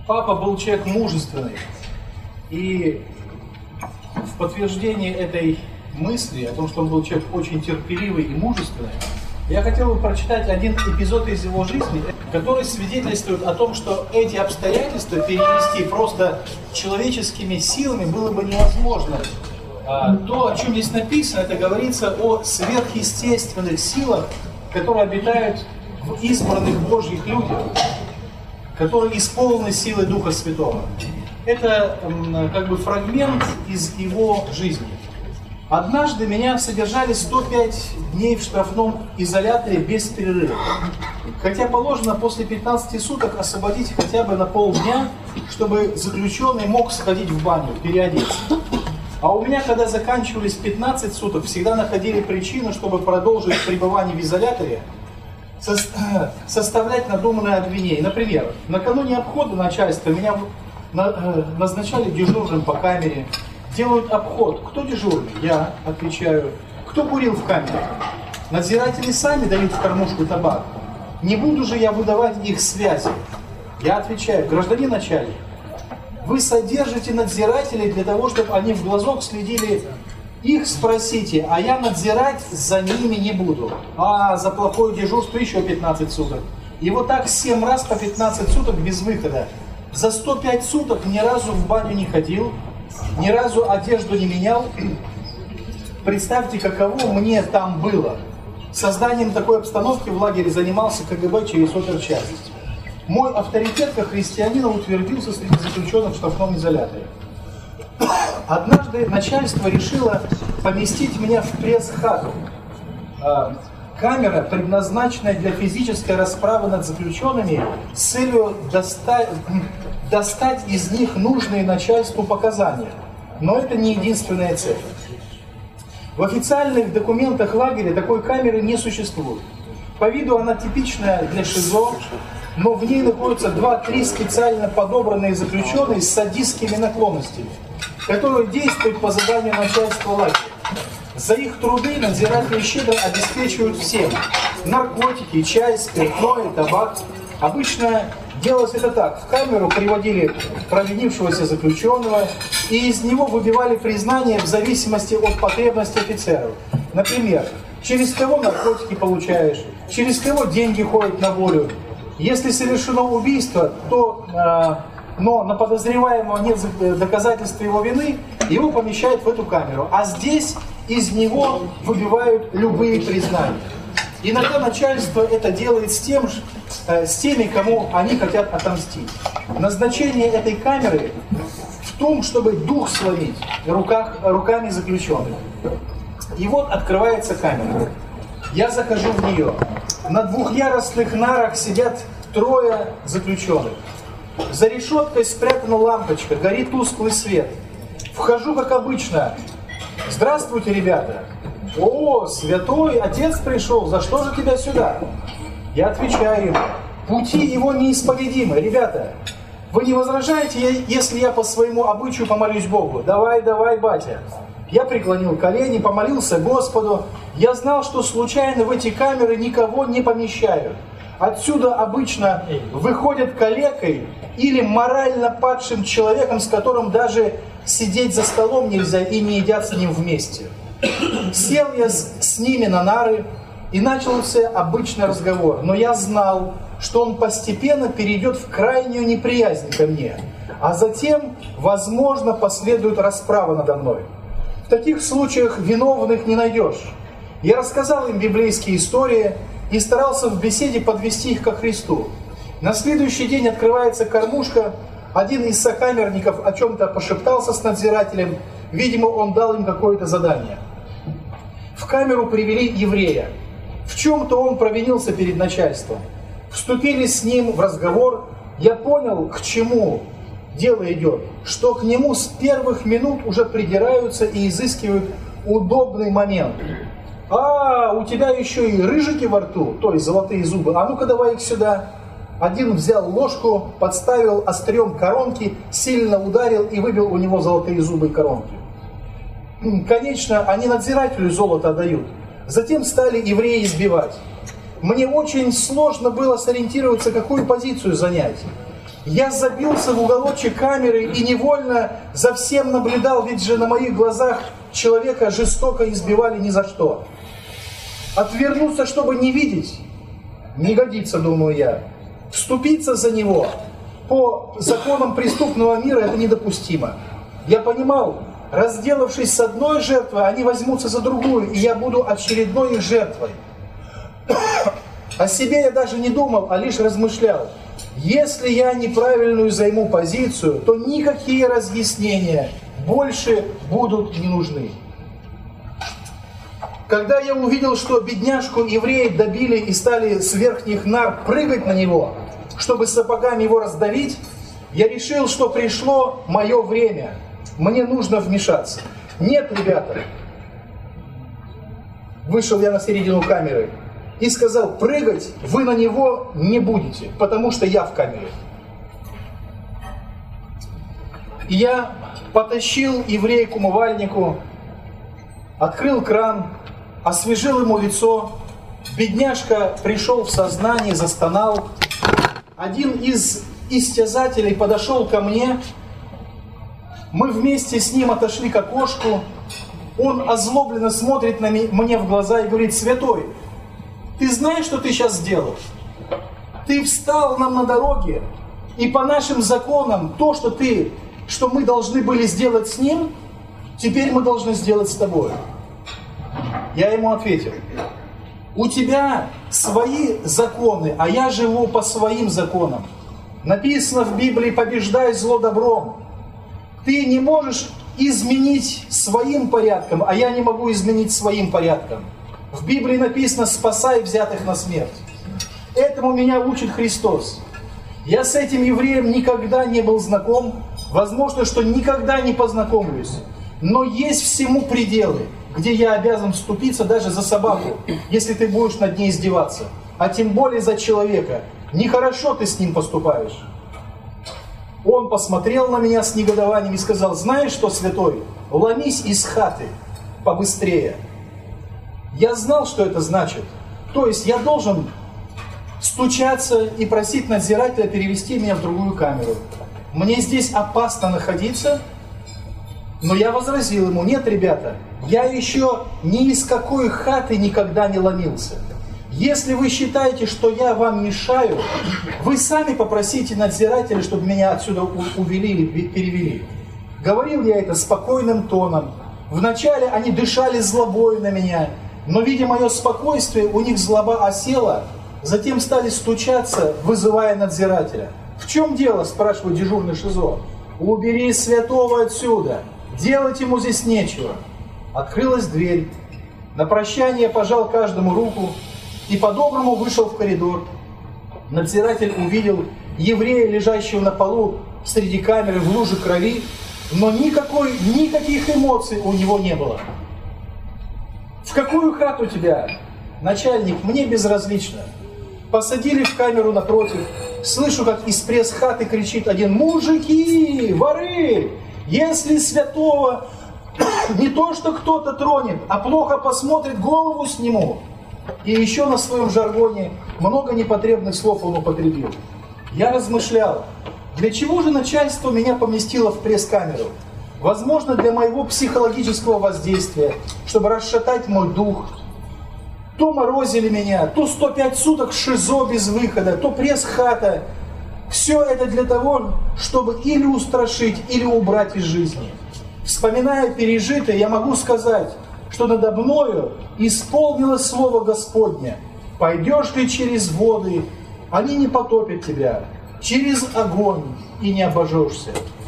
Папа был человек мужественный. И в подтверждение этой мысли, о том, что он был человек очень терпеливый и мужественный, я хотел бы прочитать один эпизод из его жизни, который свидетельствует о том, что эти обстоятельства перенести просто человеческими силами было бы невозможно. То, о чем здесь написано, это говорится о сверхъестественных силах, которые обитают в избранных Божьих людях, которые исполнены силой Духа Святого. Это как бы фрагмент из его жизни. Однажды меня содержали 105 дней в штрафном изоляторе без перерыва. Хотя положено после 15 суток освободить хотя бы на полдня, чтобы заключенный мог сходить в баню, переодеться. А у меня, когда заканчивались 15 суток, всегда находили причину, чтобы продолжить пребывание в изоляторе, составлять надуманное обвинение. Например, накануне обхода начальства меня назначали дежурным по камере. Делают обход. Кто дежурный? Я отвечаю. Кто курил в камере? Надзиратели сами дают в кормушку табак. Не буду же я выдавать их связи. Я отвечаю. Гражданин начальник, вы содержите надзирателей для того, чтобы они в глазок следили. Их спросите, а я надзирать за ними не буду. А за плохое дежурство еще 15 суток. И вот так 7 раз по 15 суток без выхода. За 105 суток ни разу в баню не ходил, ни разу одежду не менял. Представьте, каково мне там было. Созданием такой обстановки в лагере занимался КГБ через оперчасть. Мой авторитет как христианина утвердился среди заключенных в штрафном изоляторе. Однажды начальство решило поместить меня в пресс-хату. Камера, предназначенная для физической расправы над заключенными, с целью достать из них нужные начальству показания. Но это не единственная цель. В официальных документах лагеря такой камеры не существует. По виду она типичная для ШИЗО, но в ней находятся 2-3 специально подобранные заключенные с садистскими наклонностями, которые действуют по заданию начальства лагеря. За их труды надзиратели щедро обеспечивают всем: наркотики, чай, спиртное, табак. Обычно делалось это так. В камеру приводили провинившегося заключенного, и из него выбивали признание в зависимости от потребностей офицеров. Например, через кого наркотики получаешь, через кого деньги ходят на волю. Если совершено убийство, но на подозреваемого нет доказательств его вины, его помещают в эту камеру. А здесь из него выбивают любые признания. Иногда начальство это делает с теми, кому они хотят отомстить. Назначение этой камеры в том, чтобы дух сломить руками заключенных. И вот открывается камера. Я захожу в нее. На двухъярусных нарах сидят 3 заключенных. За решеткой спрятана лампочка, горит тусклый свет. Вхожу, как обычно. Здравствуйте, ребята. О, святой отец пришел, за что же тебя сюда? Я отвечаю ему: пути его неисповедимы. Ребята, вы не возражаете, если я по своему обычаю помолюсь Богу? Давай, батя. Я преклонил колени, помолился Господу. Я знал, что случайно в эти камеры никого не помещают. Отсюда обычно выходят калекой или морально падшим человеком, с которым даже сидеть за столом нельзя и не едят с ним вместе. Сел я с ними на нары, и начался обычный разговор. Но я знал, что он постепенно перейдет в крайнюю неприязнь ко мне, а затем, возможно, последует расправа надо мной. В таких случаях виновных не найдешь. Я рассказал им библейские истории и старался в беседе подвести их ко Христу. На следующий день открывается кормушка. Один из сокамерников о чем-то пошептался с надзирателем. Видимо, он дал им какое-то задание. В камеру привели еврея. В чем-то он провинился перед начальством. Вступили с ним в разговор. Я понял, к чему дело идет. Что к нему с первых минут уже придираются и изыскивают удобный момент. А, у тебя еще и рыжики во рту, то есть золотые зубы. А ну-ка давай их сюда. Один взял ложку, подставил острием коронки, сильно ударил и выбил у него золотые зубы и коронки. Конечно, они надзирателю золото отдают. Затем стали евреи избивать. Мне очень сложно было сориентироваться, какую позицию занять. Я забился в уголочек камеры и невольно за всем наблюдал, ведь же на моих глазах человека жестоко избивали ни за что. Отвернуться, чтобы не видеть, не годится, думаю я. Вступиться за него по законам преступного мира — это недопустимо. Я понимал, разделавшись с одной жертвой, они возьмутся за другую, и я буду очередной их жертвой. О себе я даже не думал, а лишь размышлял. Если я неправильную займу позицию, то никакие разъяснения больше будут не нужны. Когда я увидел, что бедняжку евреи добили и стали с верхних нар прыгать на него, чтобы сапогами его раздавить, я решил, что пришло мое время. Мне нужно вмешаться. Нет, ребята. Вышел я на середину камеры и сказал: прыгать вы на него не будете, потому что я в камере. И я потащил еврея к умывальнику, открыл кран, освежил ему лицо. Бедняжка пришел в сознание, застонал. Один из истязателей подошел ко мне. Мы вместе с ним отошли к окошку. Он озлобленно смотрит мне в глаза и говорит: святой, ты знаешь, что ты сейчас сделал? Ты встал нам на дороге, и по нашим законам то, что мы должны были сделать с ним, теперь мы должны сделать с тобой. Я ему ответил: у тебя свои законы, а я живу по своим законам. Написано в Библии: побеждай зло добром. Ты не можешь изменить своим порядком, а я не могу изменить своим порядком. В Библии написано: спасай взятых на смерть. Этому меня учит Христос. Я с этим евреем никогда не был знаком, возможно, что никогда не познакомлюсь. Но есть всему пределы, где я обязан вступиться даже за собаку, если ты будешь над ней издеваться. А тем более за человека. Нехорошо ты с ним поступаешь. Он посмотрел на меня с негодованием и сказал: знаешь что, святой, ломись из хаты побыстрее. Я знал, что это значит. То есть я должен стучаться и просить надзирателя перевести меня в другую камеру. Мне здесь опасно находиться. Но я возразил ему: нет, ребята, я еще ни из какой хаты никогда не ломился. Если вы считаете, что я вам мешаю, вы сами попросите надзирателя, чтобы меня отсюда увели или перевели. Говорил я это спокойным тоном. Вначале они дышали злобой на меня, но, видя мое спокойствие, у них злоба осела, затем стали стучаться, вызывая надзирателя. «В чем дело?» – спрашивает дежурный ШИЗО. «Убери святого отсюда, делать ему здесь нечего». Открылась дверь. На прощание пожал каждому руку и по-доброму вышел в коридор. Надзиратель увидел еврея, лежащего на полу среди камеры в луже крови, но никаких эмоций у него не было. «В какую хату тебя?» «Начальник, мне безразлично». Посадили в камеру напротив. Слышу, как из пресс-хаты кричит один: «Мужики, воры! Если святого не то, что кто-то тронет, а плохо посмотрит, голову сниму». И еще на своем жаргоне много непотребных слов он употребил. Я размышлял, для чего же начальство меня поместило в пресс-камеру? Возможно, для моего психологического воздействия, чтобы расшатать мой дух. То морозили меня, то 105 суток ШИЗО без выхода, то пресс-хата. Все это для того, чтобы или устрашить, или убрать из жизни. Вспоминая пережитое, я могу сказать, что надо мною исполнилось слово Господне: пойдешь ты через воды, они не потопят тебя, через огонь и не обожжешься.